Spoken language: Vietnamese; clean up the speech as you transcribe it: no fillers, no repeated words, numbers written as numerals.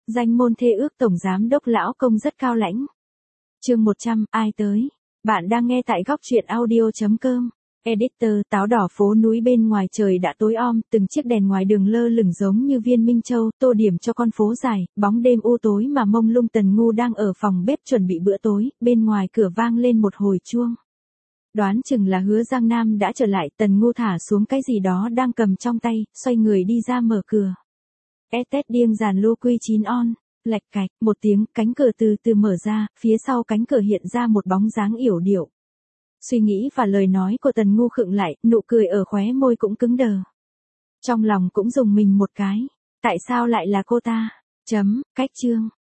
Danh môn thê ước tổng giám đốc lão công rất cao lãnh. Chương 100, ai tới? Bạn đang nghe tại góc truyện audio.com. Editor, táo đỏ phố núi bên ngoài trời đã tối om, từng chiếc đèn ngoài đường lơ lửng giống như viên minh châu, tô điểm cho con phố dài, bóng đêm u tối mà mông lung. Tần Ngu đang ở phòng bếp chuẩn bị bữa tối, bên ngoài cửa vang lên một hồi chuông. Đoán chừng là Hứa Giang Nam đã trở lại. Tần Ngu thả xuống cái gì đó đang cầm trong tay, xoay người đi ra mở cửa. Tết điêng dàn lô quy 9 on. Lạch cạch, một tiếng, cánh cửa từ từ mở ra, phía sau cánh cửa hiện ra một bóng dáng yểu điệu. Suy nghĩ và lời nói của Tần Ngu khựng lại, nụ cười ở khóe môi cũng cứng đờ. Trong lòng cũng rùng mình một cái. Tại sao lại là cô ta? Cách chương.